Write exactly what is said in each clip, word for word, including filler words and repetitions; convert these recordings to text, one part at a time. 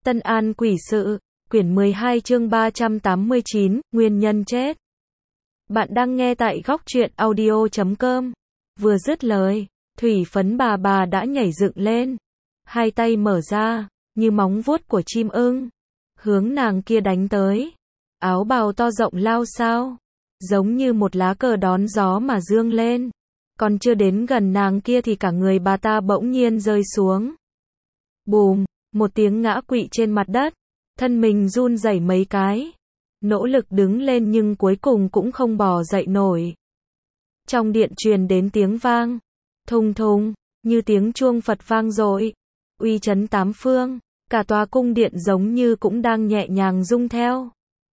Tân An quỷ sự, quyển mười hai chương ba trăm tám mươi chín, nguyên nhân chết. Bạn đang nghe tại góc truyện audio chấm com. Vừa dứt lời, thủy phấn bà bà đã nhảy dựng lên. Hai tay mở ra, như móng vuốt của chim ưng. Hướng nàng kia đánh tới. Áo bào to rộng lao sao. Giống như một lá cờ đón gió mà dương lên. Còn chưa đến gần nàng kia thì cả người bà ta bỗng nhiên rơi xuống. Bùm, một tiếng ngã quỵ trên mặt đất. Thân mình run rẩy mấy cái. Nỗ lực đứng lên nhưng cuối cùng cũng không bò dậy nổi. Trong điện truyền đến tiếng vang. Thùng thùng, như tiếng chuông Phật vang dội. Uy chấn tám phương. Cả tòa cung điện giống như cũng đang nhẹ nhàng rung theo.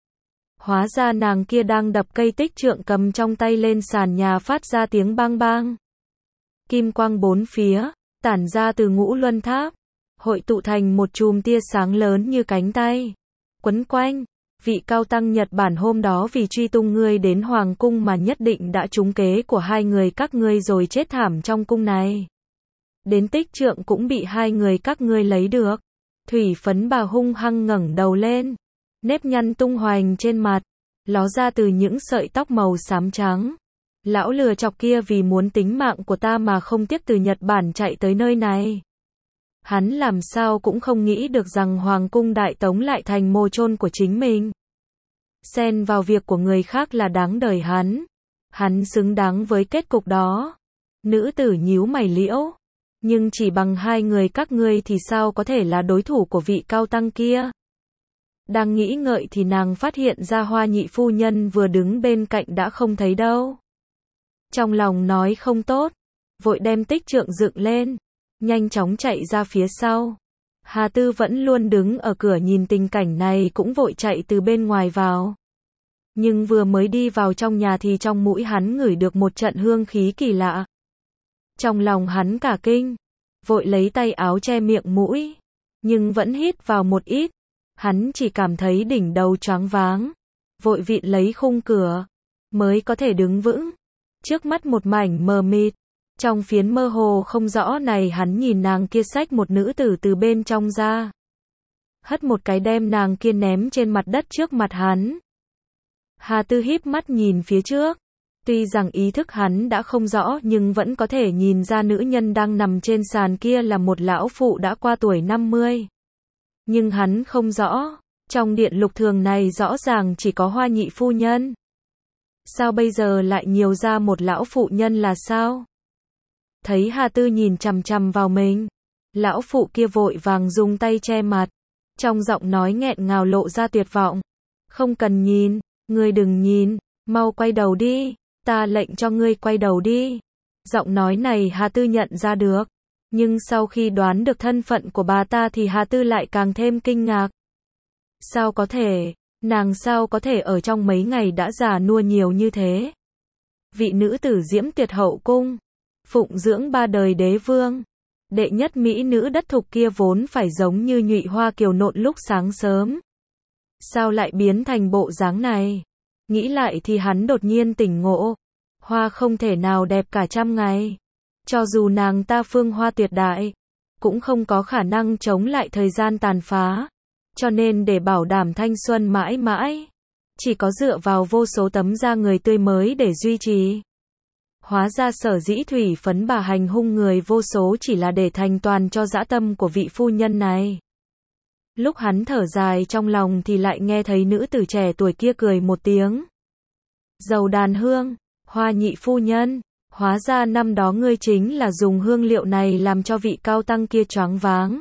Hóa ra nàng kia đang đập cây tích trượng cầm trong tay lên sàn nhà phát ra tiếng bang bang. Kim quang bốn phía, tản ra từ ngũ luân tháp. Hội tụ thành một chùm tia sáng lớn như cánh tay. Quấn quanh, vị cao tăng Nhật Bản hôm đó vì truy tung ngươi đến hoàng cung mà nhất định đã trúng kế của hai người các ngươi rồi chết thảm trong cung này. Đến tích trượng cũng bị hai người các ngươi lấy được. Thủy phấn bà hung hăng ngẩng đầu lên. Nếp nhăn tung hoành trên mặt, ló ra từ những sợi tóc màu xám trắng. Lão lừa chọc kia vì muốn tính mạng của ta mà không tiếc từ Nhật Bản chạy tới nơi này. Hắn làm sao cũng không nghĩ được rằng Hoàng cung Đại Tống lại thành mồ chôn của chính mình. Xen vào việc của người khác là đáng đời hắn. Hắn xứng đáng với kết cục đó. Nữ tử nhíu mày liễu. Nhưng chỉ bằng hai người các ngươi thì sao có thể là đối thủ của vị cao tăng kia. Đang nghĩ ngợi thì nàng phát hiện ra Hoa nhị phu nhân vừa đứng bên cạnh đã không thấy đâu. Trong lòng nói không tốt. Vội đem tích trượng dựng lên. Nhanh chóng chạy ra phía sau. Hà Tư vẫn luôn đứng ở cửa nhìn tình cảnh này cũng vội chạy từ bên ngoài vào. Nhưng vừa mới đi vào trong nhà thì trong mũi hắn ngửi được một trận hương khí kỳ lạ. Trong lòng hắn cả kinh. Vội lấy tay áo che miệng mũi. Nhưng vẫn hít vào một ít. Hắn chỉ cảm thấy đỉnh đầu choáng váng. Vội vịn lấy khung cửa. Mới có thể đứng vững. Trước mắt một mảnh mờ mịt. Trong phiến mơ hồ không rõ này hắn nhìn nàng kia xách một nữ tử từ bên trong ra. Hất một cái đem nàng kia ném trên mặt đất trước mặt hắn. Hà Tư híp mắt nhìn phía trước. Tuy rằng ý thức hắn đã không rõ nhưng vẫn có thể nhìn ra nữ nhân đang nằm trên sàn kia là một lão phụ đã qua tuổi năm mươi. Nhưng hắn không rõ. Trong điện lục thường này rõ ràng chỉ có Hoa nhị phu nhân. Sao bây giờ lại nhiều ra một lão phụ nhân là sao? Thấy Hà Tư nhìn chằm chằm vào mình. Lão phụ kia vội vàng dùng tay che mặt. Trong giọng nói nghẹn ngào lộ ra tuyệt vọng. Không cần nhìn, ngươi đừng nhìn, mau quay đầu đi, ta lệnh cho ngươi quay đầu đi. Giọng nói này Hà Tư nhận ra được. Nhưng sau khi đoán được thân phận của bà ta thì Hà Tư lại càng thêm kinh ngạc. Sao có thể, nàng sao có thể ở trong mấy ngày đã già nua nhiều như thế? Vị nữ tử diễm tuyệt hậu cung. Phụng dưỡng ba đời đế vương. Đệ nhất mỹ nữ đất thục kia vốn phải giống như nhụy hoa kiều nộn lúc sáng sớm. Sao lại biến thành bộ dáng này? Nghĩ lại thì hắn đột nhiên tỉnh ngộ. Hoa không thể nào đẹp cả trăm ngày. Cho dù nàng ta phương hoa tuyệt đại, cũng không có khả năng chống lại thời gian tàn phá. Cho nên để bảo đảm thanh xuân mãi mãi, chỉ có dựa vào vô số tấm da người tươi mới để duy trì. Hóa ra sở dĩ thủy phấn bà hành hung người vô số chỉ là để thành toàn cho dã tâm của vị phu nhân này. Lúc hắn thở dài trong lòng thì lại nghe thấy nữ tử trẻ tuổi kia cười một tiếng. Dầu đàn hương, Hoa nhị phu nhân, hóa ra năm đó ngươi chính là dùng hương liệu này làm cho vị cao tăng kia choáng váng.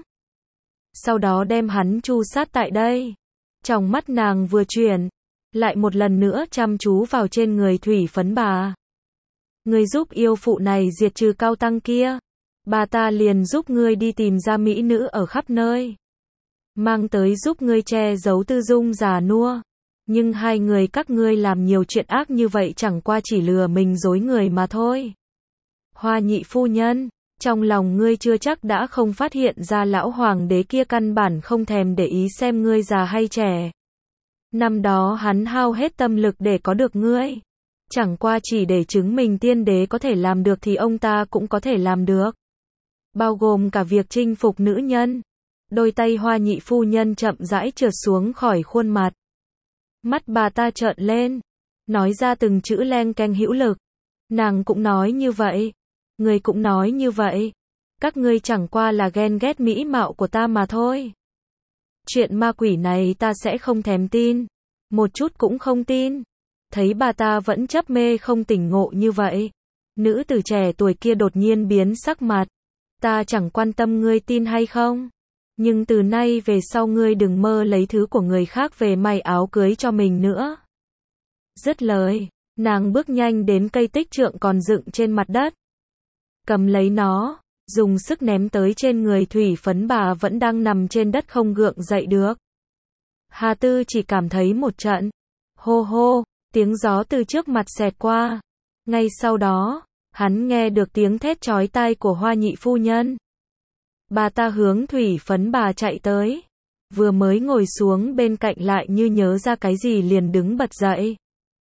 Sau đó đem hắn tru sát tại đây. Trong mắt nàng vừa chuyển, lại một lần nữa chăm chú vào trên người thủy phấn bà. Ngươi giúp yêu phụ này diệt trừ cao tăng kia. Bà ta liền giúp ngươi đi tìm ra mỹ nữ ở khắp nơi. Mang tới giúp ngươi che giấu tư dung già nua. Nhưng hai người các ngươi làm nhiều chuyện ác như vậy chẳng qua chỉ lừa mình dối người mà thôi. Hoa nhị phu nhân, trong lòng ngươi chưa chắc đã không phát hiện ra lão hoàng đế kia căn bản không thèm để ý xem ngươi già hay trẻ. Năm đó hắn hao hết tâm lực để có được ngươi. Chẳng qua chỉ để chứng minh tiên đế có thể làm được thì ông ta cũng có thể làm được. Bao gồm cả việc chinh phục nữ nhân. Đôi tay Hoa nhị phu nhân chậm rãi trượt xuống khỏi khuôn mặt. Mắt bà ta trợn lên, nói ra từng chữ leng keng hữu lực. Nàng cũng nói như vậy. Ngươi cũng nói như vậy. Các ngươi chẳng qua là ghen ghét mỹ mạo của ta mà thôi. Chuyện ma quỷ này ta sẽ không thèm tin. Một chút cũng không tin. Thấy bà ta vẫn chấp mê không tỉnh ngộ như vậy. Nữ tử trẻ tuổi kia đột nhiên biến sắc mặt. Ta chẳng quan tâm ngươi tin hay không. Nhưng từ nay về sau ngươi đừng mơ lấy thứ của người khác về may áo cưới cho mình nữa. Dứt lời, nàng bước nhanh đến cây tích trượng còn dựng trên mặt đất. Cầm lấy nó, dùng sức ném tới trên người thủy phấn bà vẫn đang nằm trên đất không gượng dậy được. Hà Tư chỉ cảm thấy một trận. Hô hô, tiếng gió từ trước mặt xẹt qua. Ngay sau đó, hắn nghe được tiếng thét chói tai của Hoa nhị phu nhân. Bà ta hướng thủy phấn bà chạy tới. Vừa mới ngồi xuống bên cạnh lại như nhớ ra cái gì liền đứng bật dậy.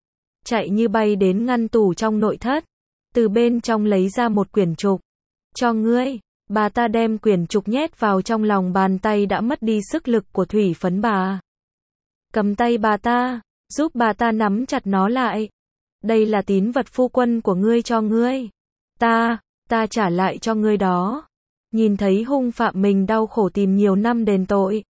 Chạy như bay đến ngăn tủ trong nội thất. Từ bên trong lấy ra một quyển trục. Cho ngươi. Bà ta đem quyển trục nhét vào trong lòng bàn tay đã mất đi sức lực của thủy phấn bà. Cầm tay bà ta, giúp bà ta nắm chặt nó lại. Đây là tín vật phu quân của ngươi cho ngươi. Ta, ta trả lại cho ngươi đó. Nhìn thấy hung phạm mình đau khổ tìm nhiều năm đền tội.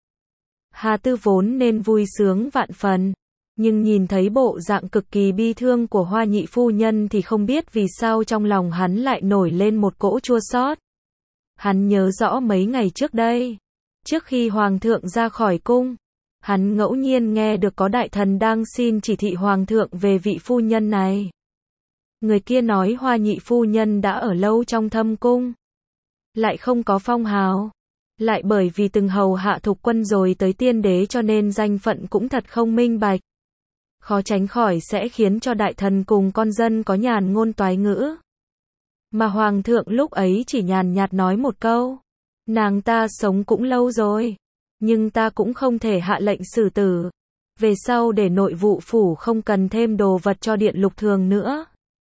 Hà Tư vốn nên vui sướng vạn phần. Nhưng nhìn thấy bộ dạng cực kỳ bi thương của Hoa nhị phu nhân thì không biết vì sao trong lòng hắn lại nổi lên một cỗ chua xót. Hắn nhớ rõ mấy ngày trước đây. Trước khi Hoàng thượng ra khỏi cung. Hắn ngẫu nhiên nghe được có đại thần đang xin chỉ thị Hoàng thượng về vị phu nhân này. Người kia nói Hoa nhị phu nhân đã ở lâu trong thâm cung. Lại không có phong hào. Lại bởi vì từng hầu hạ thục quân rồi tới tiên đế cho nên danh phận cũng thật không minh bạch. Khó tránh khỏi sẽ khiến cho đại thần cùng con dân có nhàn ngôn toái ngữ. Mà Hoàng thượng lúc ấy chỉ nhàn nhạt nói một câu. Nàng ta sống cũng lâu rồi. Nhưng ta cũng không thể hạ lệnh xử tử. Về sau để nội vụ phủ không cần thêm đồ vật cho điện lục thường nữa.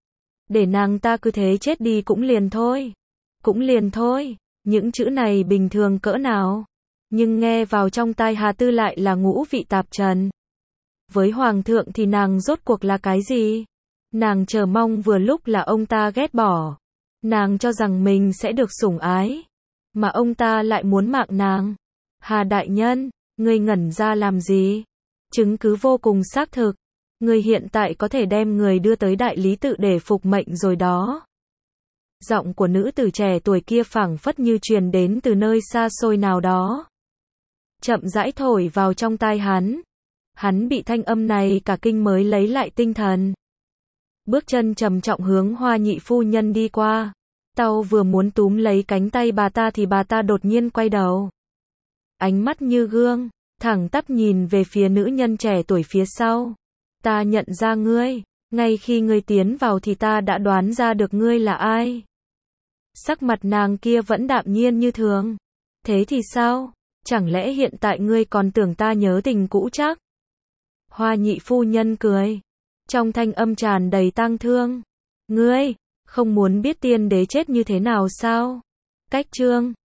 Để nàng ta cứ thế chết đi cũng liền thôi. Cũng liền thôi. Những chữ này bình thường cỡ nào. Nhưng nghe vào trong tai Hà Tư lại là ngũ vị tạp trần. Với Hoàng thượng thì nàng rốt cuộc là cái gì? Nàng chờ mong vừa lúc là ông ta ghét bỏ. Nàng cho rằng mình sẽ được sủng ái. Mà ông ta lại muốn mạng nàng. Hà đại nhân, ngươi ngẩn ra làm gì? Chứng cứ vô cùng xác thực. Ngươi hiện tại có thể đem người đưa tới đại lý tự để phục mệnh rồi đó. Giọng của nữ tử trẻ tuổi kia phảng phất như truyền đến từ nơi xa xôi nào đó. Chậm rãi thổi vào trong tai hắn. Hắn bị thanh âm này cả kinh mới lấy lại tinh thần. Bước chân trầm trọng hướng Hoa nhị phu nhân đi qua. Tao vừa muốn túm lấy cánh tay bà ta thì bà ta đột nhiên quay đầu. Ánh mắt như gương, thẳng tắp nhìn về phía nữ nhân trẻ tuổi phía sau. Ta nhận ra ngươi, ngay khi ngươi tiến vào thì ta đã đoán ra được ngươi là ai. Sắc mặt nàng kia vẫn đạm nhiên như thường. Thế thì sao? Chẳng lẽ hiện tại ngươi còn tưởng ta nhớ tình cũ chắc? Hoa nhị phu nhân cười. Trong thanh âm tràn đầy tang thương. Ngươi, không muốn biết tiên đế chết như thế nào sao? Cách chương